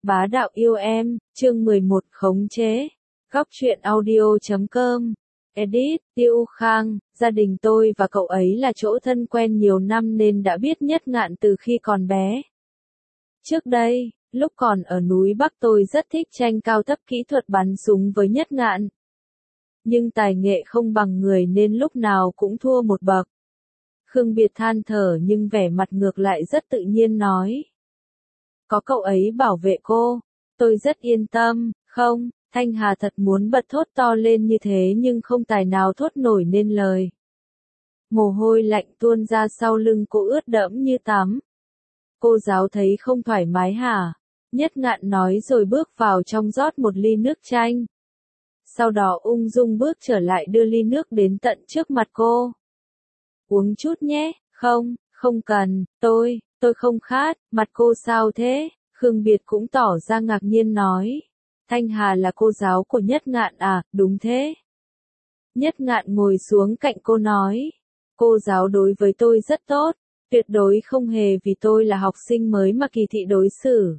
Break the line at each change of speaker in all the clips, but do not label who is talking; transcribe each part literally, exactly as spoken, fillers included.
Bá đạo yêu em, chương mười một khống chế. Góc truyện audio chấm com. Edit, Tiêu Khang, gia đình tôi và cậu ấy là chỗ thân quen nhiều năm nên đã biết Nhất Ngạn từ khi còn bé. Trước đây, lúc còn ở núi Bắc tôi rất thích tranh cao thấp kỹ thuật bắn súng với Nhất Ngạn. Nhưng tài nghệ không bằng người nên lúc nào cũng thua một bậc. Khương Biệt than thở nhưng vẻ mặt ngược lại rất tự nhiên nói. Có cậu ấy bảo vệ cô, tôi rất yên tâm, không, Thanh Hà thật muốn bật thốt to lên như thế nhưng không tài nào thốt nổi nên lời. Mồ hôi lạnh tuôn ra sau lưng cô ướt đẫm như tắm. Cô giáo thấy không thoải mái hả? Nhất Ngạn nói rồi bước vào trong rót một ly nước chanh. Sau đó ung dung bước trở lại đưa ly nước đến tận trước mặt cô. Uống chút nhé, không, không cần, tôi, tôi không khát, mặt cô sao thế? Khương Biệt cũng tỏ ra ngạc nhiên nói. Thanh Hà là cô giáo của Nhất Ngạn à, đúng thế. Nhất Ngạn ngồi xuống cạnh cô nói. Cô giáo đối với tôi rất tốt, tuyệt đối không hề vì tôi là học sinh mới mà kỳ thị đối xử.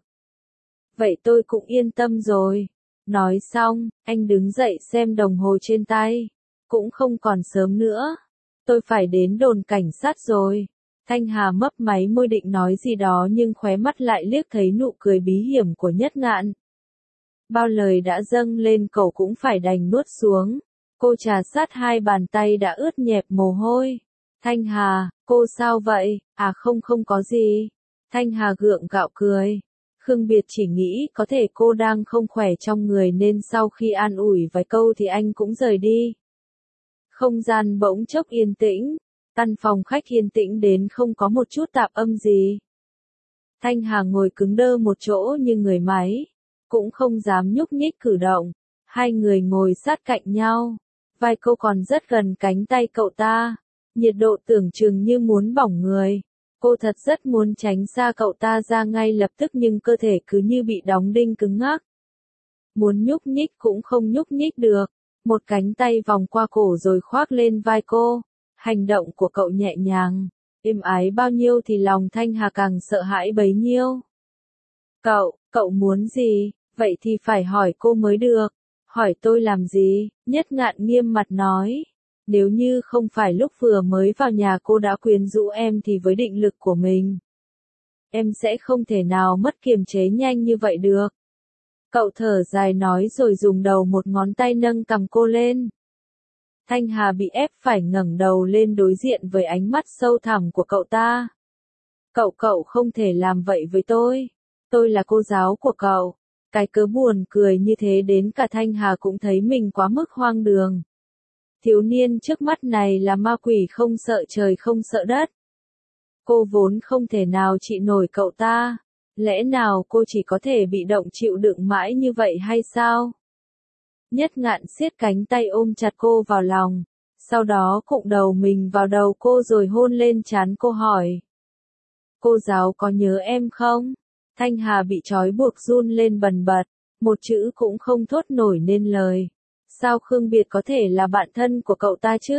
Vậy tôi cũng yên tâm rồi. Nói xong, anh đứng dậy xem đồng hồ trên tay. Cũng không còn sớm nữa. Tôi phải đến đồn cảnh sát rồi. Thanh Hà mấp máy môi định nói gì đó nhưng khóe mắt lại liếc thấy nụ cười bí hiểm của Nhất Ngạn. Bao lời đã dâng lên cậu cũng phải đành nuốt xuống. Cô trà sát hai bàn tay đã ướt nhẹp mồ hôi. Thanh Hà, cô sao vậy? À không không có gì. Thanh Hà gượng gạo cười. Khương Biệt chỉ nghĩ có thể cô đang không khỏe trong người nên sau khi an ủi vài câu thì anh cũng rời đi. Không gian bỗng chốc yên tĩnh. Căn phòng khách yên tĩnh đến không có một chút tạp âm gì. Thanh Hà ngồi cứng đơ một chỗ như người máy. Cũng không dám nhúc nhích cử động. Hai người ngồi sát cạnh nhau. Vai cô còn rất gần cánh tay cậu ta. Nhiệt độ tưởng chừng như muốn bỏng người. Cô thật rất muốn tránh xa cậu ta ra ngay lập tức nhưng cơ thể cứ như bị đóng đinh cứng ngắc. Muốn nhúc nhích cũng không nhúc nhích được. Một cánh tay vòng qua cổ rồi khoác lên vai cô. Hành động của cậu nhẹ nhàng, êm ái bao nhiêu thì lòng Thanh Hà càng sợ hãi bấy nhiêu. Cậu, cậu muốn gì? Vậy thì phải hỏi cô mới được. Hỏi tôi làm gì? Nhất Ngạn nghiêm mặt nói. Nếu như không phải lúc vừa mới vào nhà cô đã quyến rũ em thì với định lực của mình, em sẽ không thể nào mất kiềm chế nhanh như vậy được. Cậu thở dài nói rồi dùng đầu một ngón tay nâng cằm cô lên. Thanh Hà bị ép phải ngẩng đầu lên đối diện với ánh mắt sâu thẳm của cậu ta. Cậu cậu không thể làm vậy với tôi. Tôi là cô giáo của cậu. Cái cớ buồn cười như thế đến cả Thanh Hà cũng thấy mình quá mức hoang đường. Thiếu niên trước mắt này là ma quỷ không sợ trời không sợ đất. Cô vốn không thể nào trị nổi cậu ta. Lẽ nào cô chỉ có thể bị động chịu đựng mãi như vậy hay sao? Nhất Ngạn siết cánh tay ôm chặt cô vào lòng, sau đó cụng đầu mình vào đầu cô rồi hôn lên trán cô hỏi. Cô giáo có nhớ em không? Thanh Hà bị trói buộc run lên bần bật, một chữ cũng không thốt nổi nên lời. Sao Khương Biệt có thể là bạn thân của cậu ta chứ?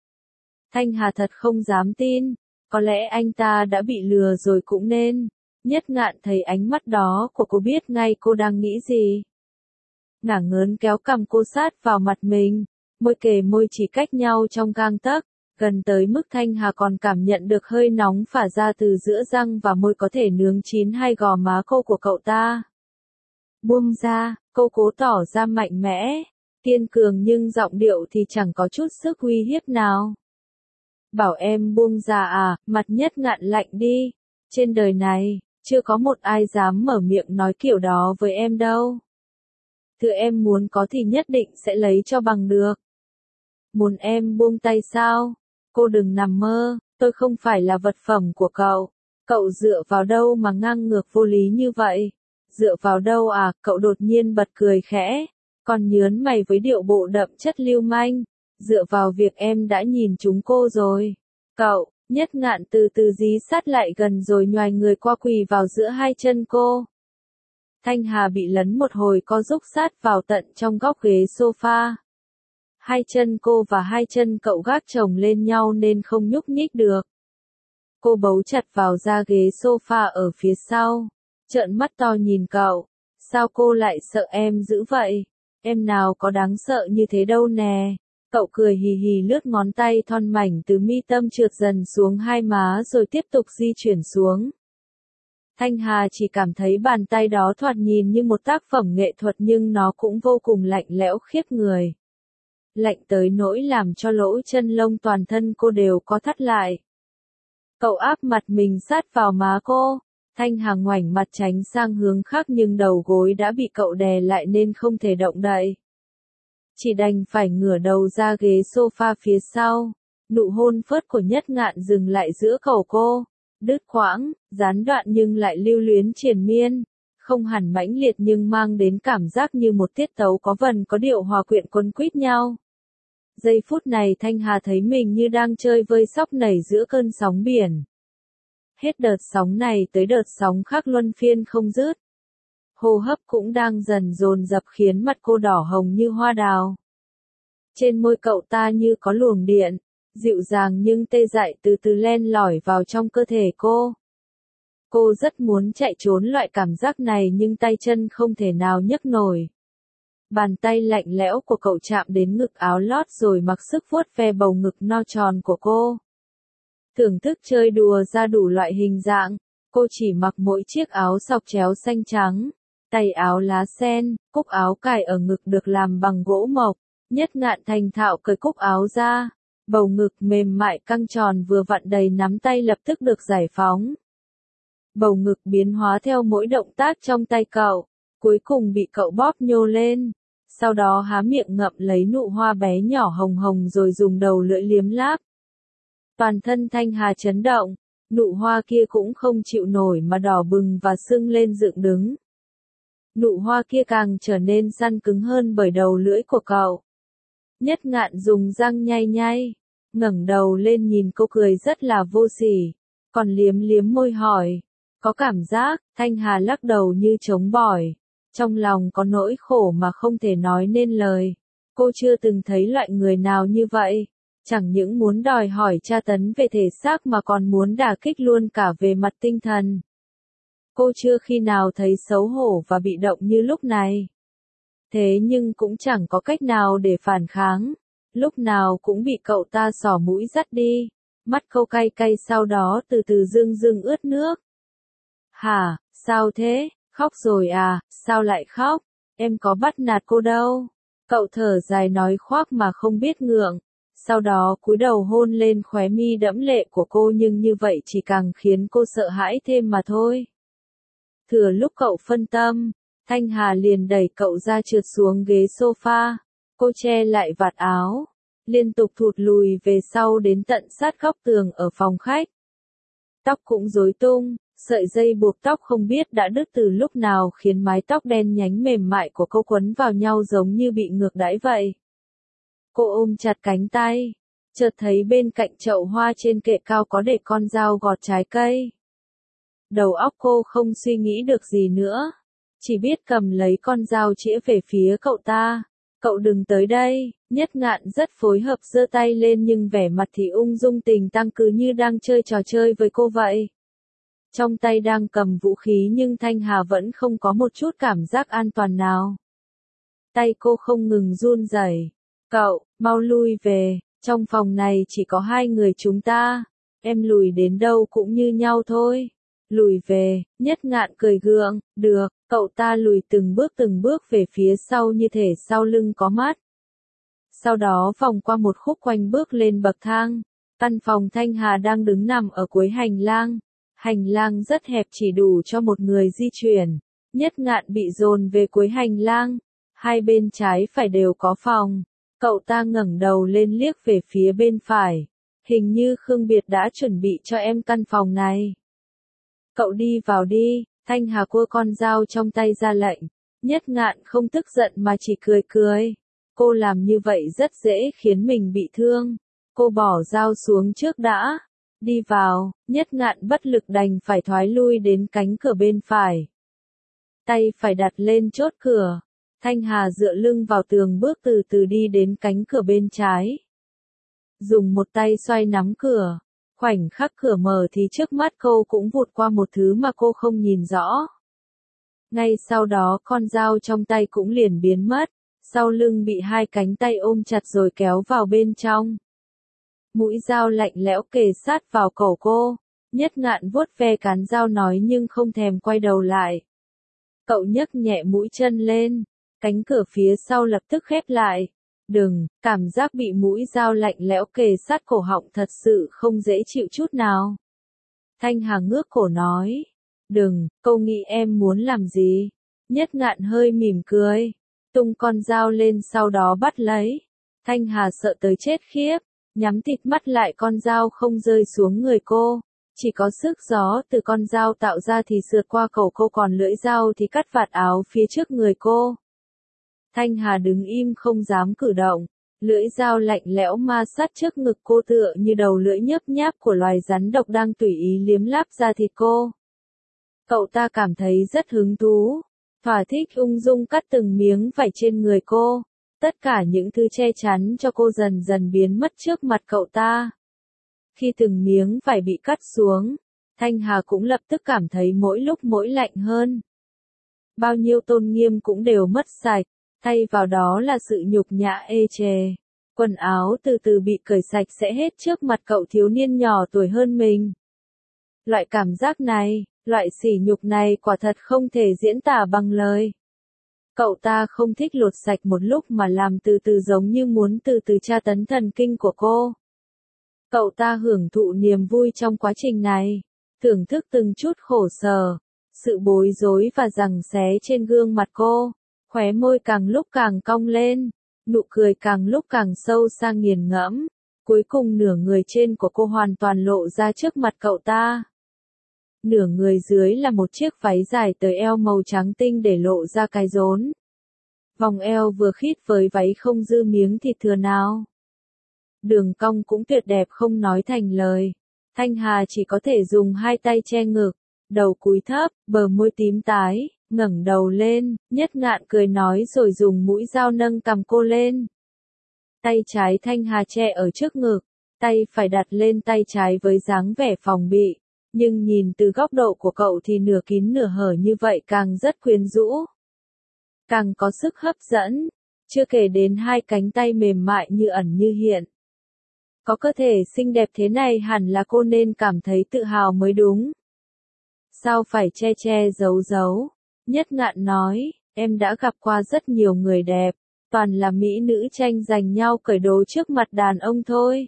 Thanh Hà thật không dám tin, có lẽ anh ta đã bị lừa rồi cũng nên. Nhất Ngạn thấy ánh mắt đó của cô biết ngay cô đang nghĩ gì. Ngả ngớn kéo cằm cô sát vào mặt mình, môi kề môi chỉ cách nhau trong gang tấc, gần tới mức Thanh Hà còn cảm nhận được hơi nóng phả ra từ giữa răng và môi có thể nướng chín hai gò má cô của cậu ta. Buông ra, cô cố tỏ ra mạnh mẽ, kiên cường nhưng giọng điệu thì chẳng có chút sức uy hiếp nào. Bảo em buông ra à, mặt Nhất Ngạn lạnh đi, trên đời này, chưa có một ai dám mở miệng nói kiểu đó với em đâu. Thứ em muốn có thì nhất định sẽ lấy cho bằng được. Muốn em buông tay sao? Cô đừng nằm mơ, tôi không phải là vật phẩm của cậu. Cậu dựa vào đâu mà ngang ngược vô lý như vậy? Dựa vào đâu à? Cậu đột nhiên bật cười khẽ, còn nhớn mày với điệu bộ đậm chất lưu manh. Dựa vào việc em đã nhìn chúng cô rồi. Cậu, Nhất Ngạn từ từ dí sát lại gần rồi nhoài người qua quỳ vào giữa hai chân cô. Thanh Hà bị lấn một hồi co rúc sát vào tận trong góc ghế sofa. Hai chân cô và hai chân cậu gác chồng lên nhau nên không nhúc nhích được. Cô bấu chặt vào da ghế sofa ở phía sau, trợn mắt to nhìn cậu. Sao cô lại sợ em dữ vậy? Em nào có đáng sợ như thế đâu nè. Cậu cười hì hì lướt ngón tay thon mảnh từ mi tâm trượt dần xuống hai má rồi tiếp tục di chuyển xuống. Thanh Hà chỉ cảm thấy bàn tay đó thoạt nhìn như một tác phẩm nghệ thuật nhưng nó cũng vô cùng lạnh lẽo khiếp người. Lạnh tới nỗi làm cho lỗ chân lông toàn thân cô đều có thắt lại. Cậu áp mặt mình sát vào má cô. Thanh Hà ngoảnh mặt tránh sang hướng khác nhưng đầu gối đã bị cậu đè lại nên không thể động đậy. Chỉ đành phải ngửa đầu ra ghế sofa phía sau. Nụ hôn phớt của Nhất Ngạn dừng lại giữa cổ cô. Đứt quãng, gián đoạn nhưng lại lưu luyến triền miên. Không hẳn mãnh liệt nhưng mang đến cảm giác như một tiết tấu có vần có điệu hòa quyện quấn quýt nhau. Giây phút này Thanh Hà thấy mình như đang chơi vơi sóc nảy giữa cơn sóng biển. Hết đợt sóng này tới đợt sóng khác luân phiên không dứt. Hô hấp cũng đang dần dồn dập khiến mặt cô đỏ hồng như hoa đào. Trên môi cậu ta như có luồng điện, dịu dàng nhưng tê dại từ từ len lỏi vào trong cơ thể cô. Cô rất muốn chạy trốn loại cảm giác này nhưng tay chân không thể nào nhấc nổi. Bàn tay lạnh lẽo của cậu chạm đến ngực áo lót rồi mặc sức vuốt ve bầu ngực no tròn của cô. Thưởng thức chơi đùa ra đủ loại hình dạng, cô chỉ mặc mỗi chiếc áo sọc chéo xanh trắng, tay áo lá sen, cúc áo cài ở ngực được làm bằng gỗ mộc. Nhất Ngạn thành thạo cởi cúc áo ra, bầu ngực mềm mại căng tròn vừa vặn đầy nắm tay lập tức được giải phóng. Bầu ngực biến hóa theo mỗi động tác trong tay cậu, cuối cùng bị cậu bóp nhô lên, sau đó há miệng ngậm lấy nụ hoa bé nhỏ hồng hồng rồi dùng đầu lưỡi liếm láp. Toàn thân Thanh Hà chấn động, nụ hoa kia cũng không chịu nổi mà đỏ bừng và sưng lên dựng đứng. Nụ hoa kia càng trở nên săn cứng hơn bởi đầu lưỡi của cậu. Nhất Ngạn dùng răng nhay nhay, ngẩng đầu lên nhìn cô cười rất là vô sỉ, còn liếm liếm môi hỏi, có cảm giác? Thanh Hà lắc đầu như trống bỏi, trong lòng có nỗi khổ mà không thể nói nên lời. Cô chưa từng thấy loại người nào như vậy, chẳng những muốn đòi hỏi tra tấn về thể xác mà còn muốn đả kích luôn cả về mặt tinh thần. Cô chưa khi nào thấy xấu hổ và bị động như lúc này. Thế nhưng cũng chẳng có cách nào để phản kháng, lúc nào cũng bị cậu ta xỏ mũi dắt đi, mắt cô cay cay sau đó từ từ rưng rưng ướt nước. Hả, sao thế, khóc rồi à, sao lại khóc, em có bắt nạt cô đâu. Cậu thở dài nói khoác mà không biết ngượng, sau đó cúi đầu hôn lên khóe mi đẫm lệ của cô nhưng như vậy chỉ càng khiến cô sợ hãi thêm mà thôi. Thừa lúc cậu phân tâm, Thanh Hà liền đẩy cậu ra trượt xuống ghế sofa, cô che lại vạt áo, liên tục thụt lùi về sau đến tận sát góc tường ở phòng khách. Tóc cũng rối tung, sợi dây buộc tóc không biết đã đứt từ lúc nào khiến mái tóc đen nhánh mềm mại của cô quấn vào nhau giống như bị ngược đãi vậy. Cô ôm chặt cánh tay, chợt thấy bên cạnh chậu hoa trên kệ cao có để con dao gọt trái cây. Đầu óc cô không suy nghĩ được gì nữa, chỉ biết cầm lấy con dao chĩa về phía cậu ta. Cậu đừng tới đây. Nhất Ngạn rất phối hợp giơ tay lên nhưng vẻ mặt thì ung dung tình tăng cứ như đang chơi trò chơi với cô vậy. Trong tay đang cầm vũ khí nhưng Thanh Hà vẫn không có một chút cảm giác an toàn nào. Tay cô không ngừng run rẩy. Cậu, mau lui về, trong phòng này chỉ có hai người chúng ta, em lùi đến đâu cũng như nhau thôi. Lùi về, Nhất Ngạn cười gượng, được, cậu ta lùi từng bước từng bước về phía sau như thể sau lưng có mắt. Sau đó vòng qua một khúc quanh bước lên bậc thang, căn phòng Thanh Hà đang đứng nằm ở cuối hành lang. Hành lang rất hẹp chỉ đủ cho một người di chuyển. Nhất Ngạn bị dồn về cuối hành lang, hai bên trái phải đều có phòng. Cậu ta ngẩng đầu lên liếc về phía bên phải. Hình như Khương Biệt đã chuẩn bị cho em căn phòng này. Cậu đi vào đi, Thanh Hà cua con dao trong tay ra lệnh. Nhất Ngạn không tức giận mà chỉ cười cười. Cô làm như vậy rất dễ khiến mình bị thương. Cô bỏ dao xuống trước đã. Đi vào, Nhất Ngạn bất lực đành phải thoái lui đến cánh cửa bên phải. Tay phải đặt lên chốt cửa. Thanh Hà dựa lưng vào tường bước từ từ đi đến cánh cửa bên trái. Dùng một tay xoay nắm cửa. Khoảnh khắc cửa mở thì trước mắt cô cũng vụt qua một thứ mà cô không nhìn rõ. Ngay sau đó con dao trong tay cũng liền biến mất, sau lưng bị hai cánh tay ôm chặt rồi kéo vào bên trong. Mũi dao lạnh lẽo kề sát vào cổ cô, Nhất Ngạn vuốt ve cán dao nói nhưng không thèm quay đầu lại. Cậu nhấc nhẹ mũi chân lên, cánh cửa phía sau lập tức khép lại. Đừng, cảm giác bị mũi dao lạnh lẽo kề sát cổ họng thật sự không dễ chịu chút nào. Thanh Hà ngước cổ nói. Đừng, câu nghĩ em muốn làm gì? Nhất Ngạn hơi mỉm cười, tung con dao lên sau đó bắt lấy. Thanh Hà sợ tới chết khiếp, nhắm tịt mắt lại con dao không rơi xuống người cô. Chỉ có sức gió từ con dao tạo ra thì sượt qua cổ cô, còn lưỡi dao thì cắt vạt áo phía trước người cô. Thanh Hà đứng im không dám cử động, lưỡi dao lạnh lẽo ma sát trước ngực cô tựa như đầu lưỡi nhấp nháp của loài rắn độc đang tùy ý liếm láp da thịt cô. Cậu ta cảm thấy rất hứng thú, thỏa thích ung dung cắt từng miếng vải trên người cô. Tất cả những thứ che chắn cho cô dần dần biến mất trước mặt cậu ta. Khi từng miếng vải bị cắt xuống, Thanh Hà cũng lập tức cảm thấy mỗi lúc mỗi lạnh hơn. Bao nhiêu tôn nghiêm cũng đều mất sạch, thay vào đó là sự nhục nhã ê chề. Quần áo từ từ bị cởi sạch sẽ hết trước mặt cậu thiếu niên nhỏ tuổi hơn mình. Loại cảm giác này, loại sỉ nhục này quả thật không thể diễn tả bằng lời. Cậu ta không thích lột sạch một lúc mà làm từ từ giống như muốn từ từ tra tấn thần kinh của cô. Cậu ta hưởng thụ niềm vui trong quá trình này, thưởng thức từng chút khổ sở, sự bối rối và giằng xé trên gương mặt cô, khóe môi càng lúc càng cong lên, nụ cười càng lúc càng sâu xa nghiền ngẫm, cuối cùng nửa người trên của cô hoàn toàn lộ ra trước mặt cậu ta. Nửa người dưới là một chiếc váy dài tới eo màu trắng tinh để lộ ra cái rốn. Vòng eo vừa khít với váy không dư miếng thịt thừa nào. Đường cong cũng tuyệt đẹp không nói thành lời. Thanh Hà chỉ có thể dùng hai tay che ngực, đầu cúi thấp, bờ môi tím tái, ngẩng đầu lên, Nhất Ngạn cười nói rồi dùng mũi dao nâng cằm cô lên. Tay trái Thanh Hà che ở trước ngực, tay phải đặt lên tay trái với dáng vẻ phòng bị, nhưng nhìn từ góc độ của cậu thì nửa kín nửa hở như vậy càng rất quyến rũ, càng có sức hấp dẫn, chưa kể đến hai cánh tay mềm mại như ẩn như hiện. Có cơ thể xinh đẹp thế này hẳn là cô nên cảm thấy tự hào mới đúng. Sao phải che che giấu giấu? Nhất Ngạn nói, em đã gặp qua rất nhiều người đẹp, toàn là mỹ nữ tranh giành nhau cởi đồ trước mặt đàn ông thôi.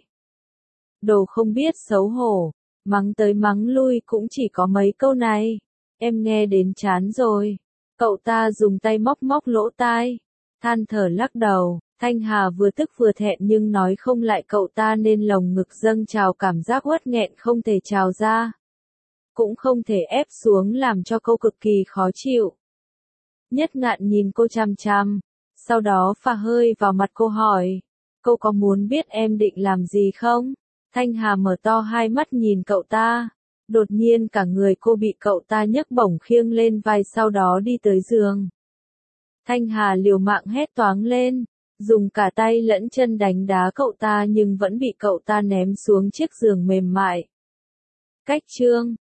Đồ không biết xấu hổ, mắng tới mắng lui cũng chỉ có mấy câu này. Em nghe đến chán rồi. Cậu ta dùng tay móc móc lỗ tai, than thở lắc đầu. Thanh Hà vừa tức vừa thẹn nhưng nói không lại cậu ta nên lồng ngực dâng trào cảm giác uất nghẹn không thể trào ra. Cũng không thể ép xuống làm cho cô cực kỳ khó chịu. Nhất Ngạn nhìn cô chằm chằm, sau đó phả hơi vào mặt cô hỏi, cô có muốn biết em định làm gì không? Thanh Hà mở to hai mắt nhìn cậu ta, đột nhiên cả người cô bị cậu ta nhấc bổng khiêng lên vai sau đó đi tới giường. Thanh Hà liều mạng hét toáng lên, dùng cả tay lẫn chân đánh đá cậu ta nhưng vẫn bị cậu ta ném xuống chiếc giường mềm mại. Cách chương